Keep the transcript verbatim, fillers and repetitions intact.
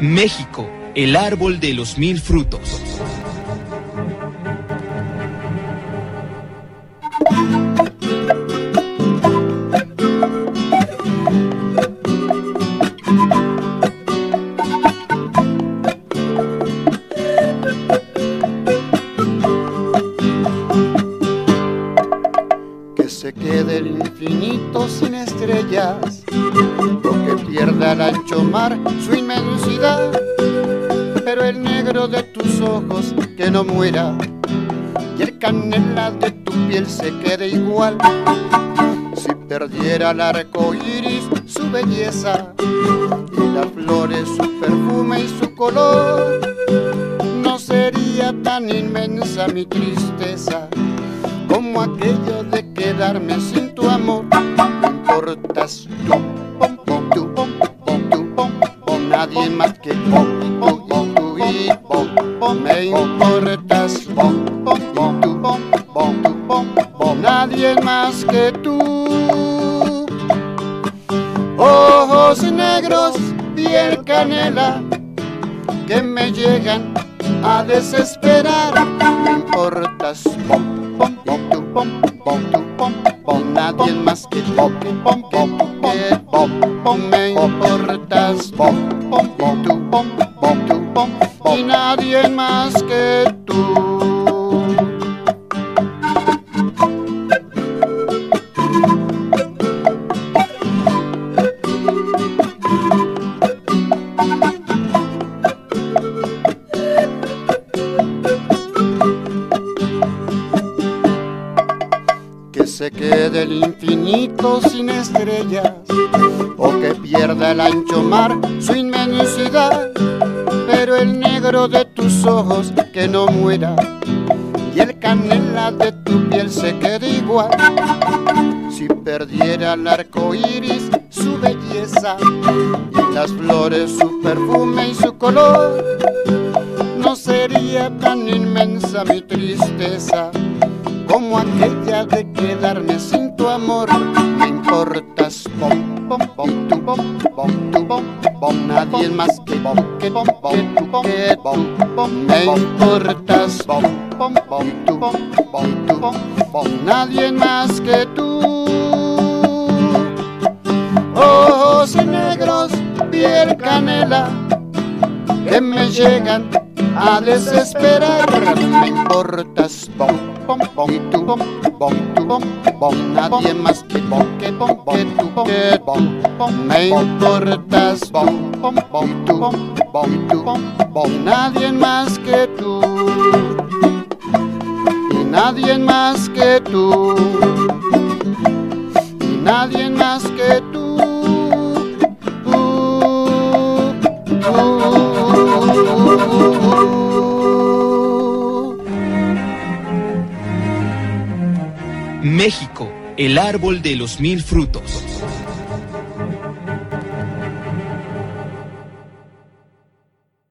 México, el árbol de los mil frutos. Que se quede el infinito sin estrellas, o que pierda el ancho mar su inmensidad, pero el negro de tus ojos que no muera, y el canela de tu piel se quede igual. Si perdiera el arco iris su belleza, y las flores su perfume y su color, no sería tan inmensa mi tristeza como aquello de quedarme sin tu amor. No importas tú, pom, pom, tú, pom, pom, tú, pom, pom, nadie más que pom, pom, pom, tú y pom, pom, me importas pom, pom, pom, tú, pom, pom, tú, pom, pom, nadie más que tú. Ojos negros, piel canela, que me llegan a desesperar. Me importas pom, pom, pom, tú, pom, pom, tú, pom, pom, nadie más que pom, pom, pom, que pom, pom, me importas pom, pom, pom, tú, pom, pom, tú, pom, pom, y nadie más que tú. Que se quede el infinito sin estrellas, o que pierda el ancho mar su inmensidad, pero el negro de tus ojos que no muera, y el canela de tu piel se quede igual. Si perdiera el arco iris su belleza, y las flores su perfume y su color, no sería tan inmensa mi tristeza como aquella de quedarme sin tu amor. Me importas pom, pom, pom, tú, pom, pom, tú, pom, pom, nadie más que pom, que pom, pom, tú, que pom, pom, me importas pom, pom, pom, tú, pom, pom, tú, pom, pom, nadie más que tú. Ojos negros, piel canela, que me llegan a desesperar. Me importas pom, pom, pom, tú, pom, pom, tú, pom, pom, nadie más que pom, que pom, que tú, que pom, pom, me importas pom, pom, pom, tú, pom, pom, tú, pom, pom, nadie más que tú, y nadie más que tú, y nadie más que tú. México, el árbol de los mil frutos.